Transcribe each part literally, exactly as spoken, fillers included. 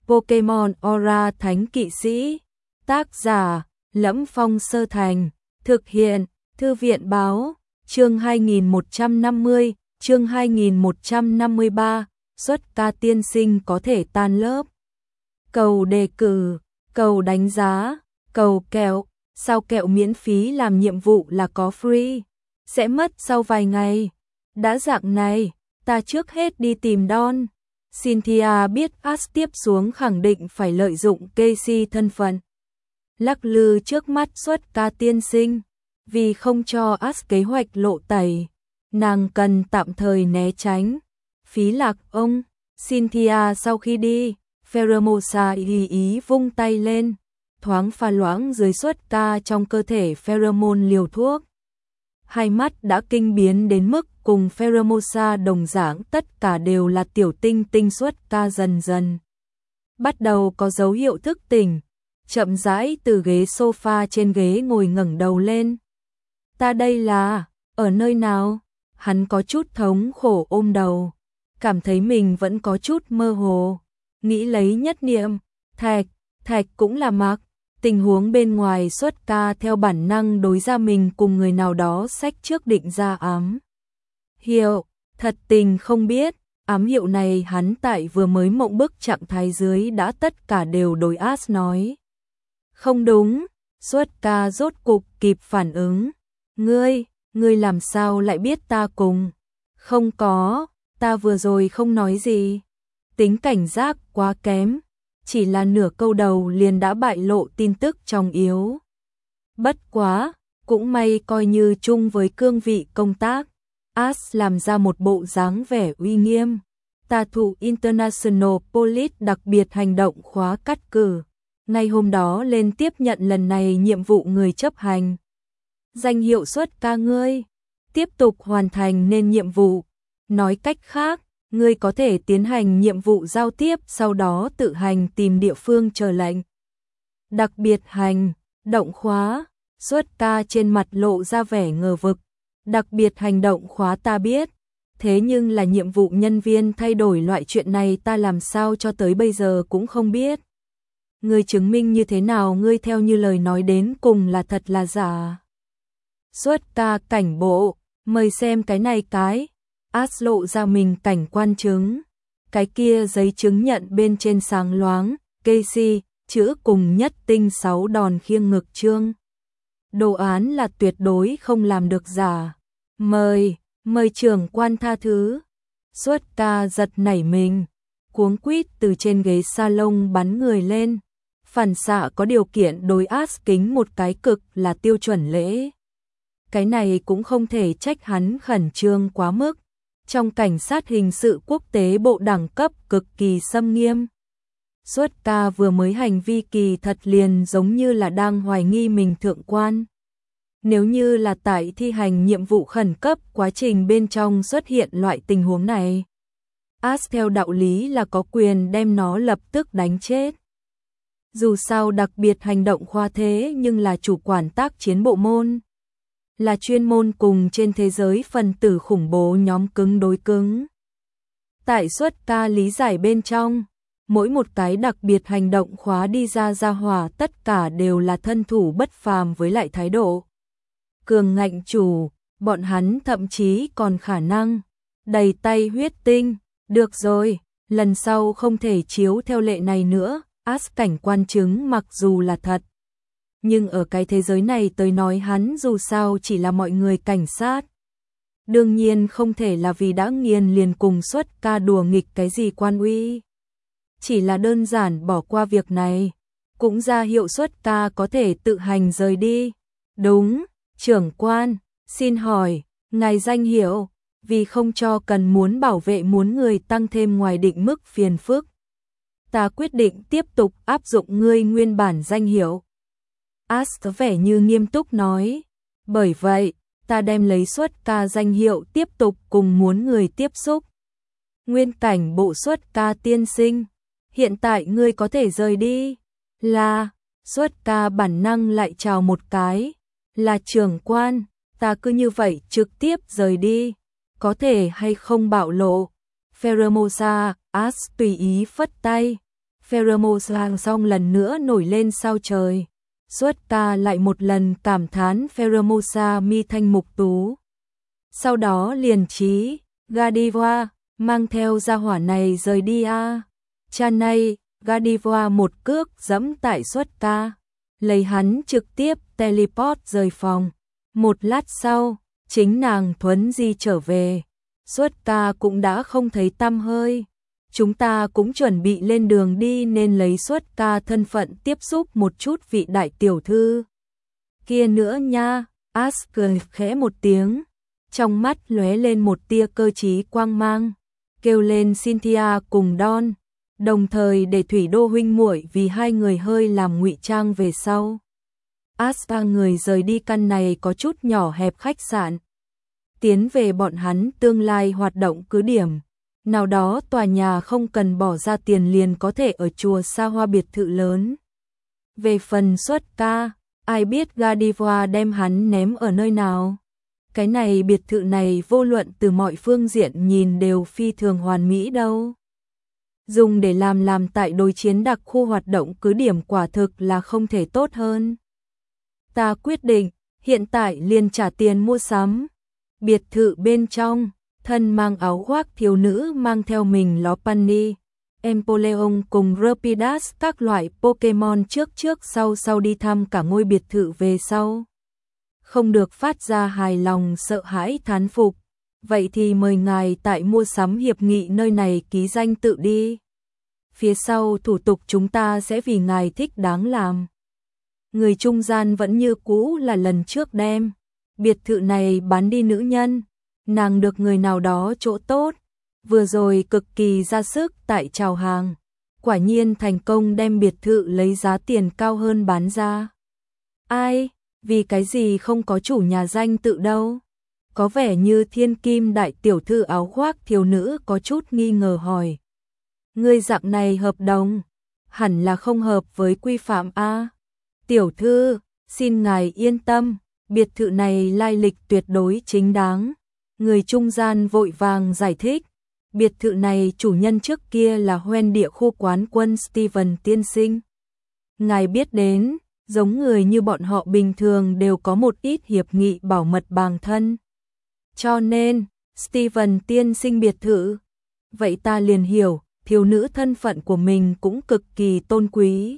Pokemon Aura Thánh Kỵ Sĩ. Tác giả: Lẫm Phong Sơ Thành. Thực hiện: Thư viện báo. Chương hai nghìn một trăm năm mươi, chương hai nghìn một trăm năm mươi ba, xuất ca tiên sinh có thể tan lớp. Cầu đề cử, cầu đánh giá, cầu kẹo, sao kẹo miễn phí làm nhiệm vụ là có free, sẽ mất sau vài ngày. Đã dạng này, ta trước hết đi tìm Don. Cynthia biết Ash tiếp xuống khẳng định phải lợi dụng Casey thân phận lắc lư trước mắt xuất ca tiên sinh, vì không cho Ash kế hoạch lộ tẩy, nàng cần tạm thời né tránh. Phí lạc ông. Cynthia sau khi đi, Pheromosa ý ý vung tay lên, thoáng pha loãng dưới xuất ca trong cơ thể pheromone liều thuốc. Hai mắt đã kinh biến đến mức cùng Pheromosa đồng dạng, tất cả đều là tiểu tinh tinh xuất ca dần dần bắt đầu có dấu hiệu thức tỉnh, chậm rãi từ ghế sofa trên ghế ngồi ngẩng đầu lên. Ta đây là, ở nơi nào? Hắn có chút thống khổ ôm đầu, cảm thấy mình vẫn có chút mơ hồ, nghĩ lấy nhất niệm, thạch, thạch cũng là Mặc. Tình huống bên ngoài xuất ca theo bản năng đối ra mình cùng người nào đó sách trước định ra ám hiệu, thật tình không biết, ám hiệu này hắn tại vừa mới mộng bức trạng thái dưới đã tất cả đều đối Ash nói. Không đúng, xuất ca rốt cục kịp phản ứng. Ngươi, ngươi làm sao lại biết ta cùng? Không có, ta vừa rồi không nói gì. Tính cảnh giác quá kém, chỉ là nửa câu đầu liền đã bại lộ tin tức trọng yếu. Bất quá, cũng may coi như chung với cương vị công tác, Ash làm ra một bộ dáng vẻ uy nghiêm. Ta thụ International Police đặc biệt hành động khóa cắt cử, ngay hôm đó lên tiếp nhận lần này nhiệm vụ người chấp hành. Danh hiệu xuất ca ngươi, tiếp tục hoàn thành nên nhiệm vụ. Nói cách khác, ngươi có thể tiến hành nhiệm vụ giao tiếp, sau đó tự hành tìm địa phương chờ lệnh. Đặc biệt hành, động khóa, xuất ca trên mặt lộ ra vẻ ngờ vực. Đặc biệt hành động khóa ta biết, thế nhưng là nhiệm vụ nhân viên thay đổi loại chuyện này ta làm sao cho tới bây giờ cũng không biết. Ngươi chứng minh như thế nào ngươi theo như lời nói đến cùng là thật là giả? Xuất ca cảnh bộ, mời xem cái này cái. Ash lộ ra mình cảnh quan chứng. Cái kia giấy chứng nhận bên trên sáng loáng, Casey, chữ cùng nhất tinh sáu đòn khiêng ngực trương. Đồ án là tuyệt đối không làm được giả. Mời, mời trưởng quan tha thứ. Xuất ca giật nảy mình, cuống quýt từ trên ghế salon bắn người lên. Phản xạ có điều kiện đối Ash kính một cái cực là tiêu chuẩn lễ. Cái này cũng không thể trách hắn khẩn trương quá mức. Trong cảnh sát hình sự quốc tế bộ đẳng cấp cực kỳ xâm nghiêm. Xuất ca vừa mới hành vi kỳ thật liền giống như là đang hoài nghi mình thượng quan. Nếu như là tại thi hành nhiệm vụ khẩn cấp quá trình bên trong xuất hiện loại tình huống này, Ash theo đạo lý là có quyền đem nó lập tức đánh chết. Dù sao đặc biệt hành động khoa thế nhưng là chủ quản tác chiến bộ môn, là chuyên môn cùng trên thế giới phần tử khủng bố nhóm cứng đối cứng. Tại xuất ca lý giải bên trong, mỗi một cái đặc biệt hành động khóa đi ra ra hỏa tất cả đều là thân thủ bất phàm với lại thái độ cường ngạnh chủ, bọn hắn thậm chí còn khả năng đầy tay huyết tinh. Được rồi, lần sau không thể chiếu theo lệ này nữa. Ash cảnh quan chứng mặc dù là thật, nhưng ở cái thế giới này tới nói hắn dù sao chỉ là mọi người cảnh sát. Đương nhiên không thể là vì đã nghiền liền cùng xuất ca đùa nghịch cái gì quan uy. Chỉ là đơn giản bỏ qua việc này, cũng ra hiệu xuất ca có thể tự hành rời đi. Đúng, trưởng quan, xin hỏi, ngài danh hiệu, vì không cho cần muốn bảo vệ muốn người tăng thêm ngoài định mức phiền phức. Ta quyết định tiếp tục áp dụng ngươi nguyên bản danh hiệu. Ash có vẻ như nghiêm túc nói. Bởi vậy, ta đem lấy xuất ca danh hiệu tiếp tục cùng muốn người tiếp xúc. Nguyên cảnh bộ xuất ca tiên sinh, hiện tại ngươi có thể rời đi. Là, xuất ca bản năng lại chào một cái. Là trưởng quan, ta cứ như vậy trực tiếp rời đi. Có thể hay không bạo lộ. Pheromosa, Ash tùy ý phất tay. Pheromosa xong lần nữa nổi lên sao trời. Suốt ta lại một lần cảm thán Pheromosa mi thanh mục tú. Sau đó liền trí, Godiva, mang theo gia hỏa này rời đi a. Cha này, Godiva một cước giẫm tại Suốt ta, lấy hắn trực tiếp teleport rời phòng. Một lát sau, chính nàng thuấn di trở về. Suốt ta cũng đã không thấy tăm hơi. Chúng ta cũng chuẩn bị lên đường đi nên lấy Suốt ca thân phận tiếp xúc một chút vị đại tiểu thư kia nữa nha. Ash cười khẽ một tiếng, trong mắt lóe lên một tia cơ trí quang mang, kêu lên Cynthia cùng Don, đồng thời để Thủy Đô huynh muội vì hai người hơi làm ngụy trang về sau. Ash ba người rời đi căn này có chút nhỏ hẹp khách sạn, tiến về bọn hắn tương lai hoạt động cứ điểm. Nào đó tòa nhà không cần bỏ ra tiền liền có thể ở chùa xa hoa biệt thự lớn. Về phần Suốt ca, ai biết Godiva đem hắn ném ở nơi nào. Cái này biệt thự này vô luận từ mọi phương diện nhìn đều phi thường hoàn mỹ đâu. Dùng để làm làm tại đối chiến đặc khu hoạt động cứ điểm quả thực là không thể tốt hơn. Ta quyết định, hiện tại liền trả tiền mua sắm. Biệt thự bên trong, thân mang áo khoác thiếu nữ mang theo mình Lopunny, Empoleon cùng Rapidash các loại Pokemon trước trước sau sau đi thăm cả ngôi biệt thự về sau. Không được phát ra hài lòng sợ hãi thán phục. Vậy thì mời ngài tại mua sắm hiệp nghị nơi này ký danh tự đi. Phía sau thủ tục chúng ta sẽ vì ngài thích đáng làm. Người trung gian vẫn như cũ là lần trước đem biệt thự này bán đi nữ nhân. Nàng được người nào đó chỗ tốt, vừa rồi cực kỳ ra sức tại chào hàng, quả nhiên thành công đem biệt thự lấy giá tiền cao hơn bán ra. Ai, vì cái gì không có chủ nhà danh tự đâu? Có vẻ như thiên kim đại tiểu thư áo khoác thiếu nữ có chút nghi ngờ hỏi. Ngươi dạng này hợp đồng, hẳn là không hợp với quy phạm a. Tiểu thư, xin ngài yên tâm, biệt thự này lai lịch tuyệt đối chính đáng. Người trung gian vội vàng giải thích, biệt thự này chủ nhân trước kia là Hoen địa khu quán quân Steven tiên sinh. Ngài biết đến, giống người như bọn họ bình thường đều có một ít hiệp nghị bảo mật bản thân. Cho nên, Steven tiên sinh biệt thự. Vậy ta liền hiểu, thiếu nữ thân phận của mình cũng cực kỳ tôn quý.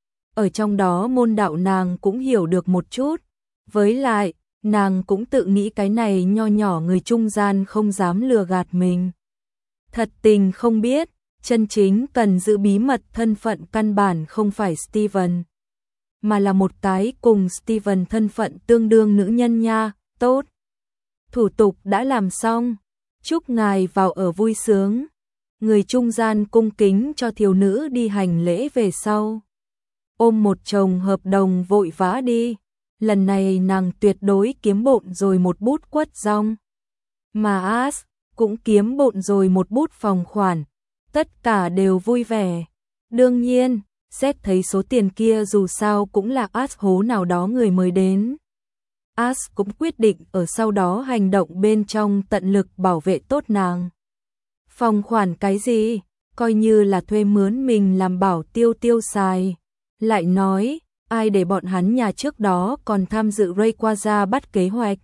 Ở trong đó môn đạo nàng cũng hiểu được một chút. Với lại, nàng cũng tự nghĩ cái này nho nhỏ người trung gian không dám lừa gạt mình. Thật tình không biết, chân chính cần giữ bí mật thân phận căn bản không phải Steven, mà là một cái cùng Steven thân phận tương đương nữ nhân nha. Tốt, thủ tục đã làm xong, chúc ngài vào ở vui sướng. Người trung gian cung kính cho thiếu nữ đi hành lễ về sau, ôm một chồng hợp đồng vội vã đi. Lần này nàng tuyệt đối kiếm bộn rồi một bút quất rong. Mà Ash cũng kiếm bộn rồi một bút phòng khoản. Tất cả đều vui vẻ. Đương nhiên, xét thấy số tiền kia dù sao cũng là Ash hố nào đó người mới đến. Ash cũng quyết định ở sau đó hành động bên trong tận lực bảo vệ tốt nàng. Phòng khoản cái gì? Coi như là thuê mướn mình làm bảo tiêu tiêu xài. Lại nói, ai để bọn hắn nhà trước đó còn tham dự Rayquaza bắt kế hoạch.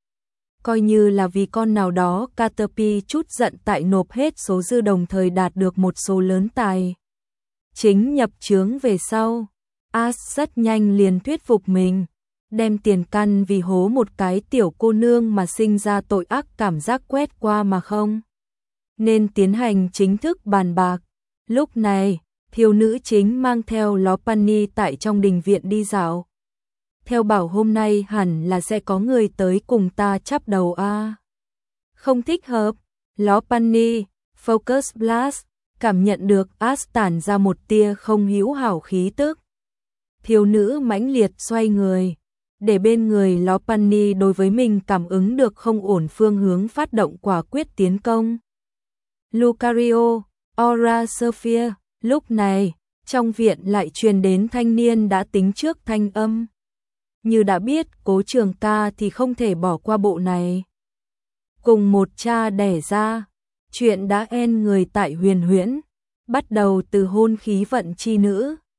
Coi như là vì con nào đó Caterpie chút giận tại nộp hết số dư đồng thời đạt được một số lớn tài chính nhập chướng về sau. Ash rất nhanh liền thuyết phục mình, đem tiền căn vì hố một cái tiểu cô nương mà sinh ra tội ác cảm giác quét qua mà không. Nên tiến hành chính thức bàn bạc. Lúc này, thiếu nữ chính mang theo Lopunny tại trong đình viện đi dạo. Theo bảo hôm nay hẳn là sẽ có người tới cùng ta chắp đầu a. À. Không thích hợp. Lopunny, Focus Blast, cảm nhận được Ash tản ra một tia không hữu hảo khí tức. Thiếu nữ mãnh liệt xoay người, để bên người Lopunny đối với mình cảm ứng được không ổn phương hướng phát động quả quyết tiến công. Lucario, Aura Sphere. Lúc này, trong viện lại truyền đến thanh niên đã tính trước thanh âm. Như đã biết Cố Trường ca thì không thể bỏ qua bộ này. Cùng một cha đẻ ra, chuyện đã en người tại huyền huyễn. bắt đầu từ hôn khí vận chi nữ,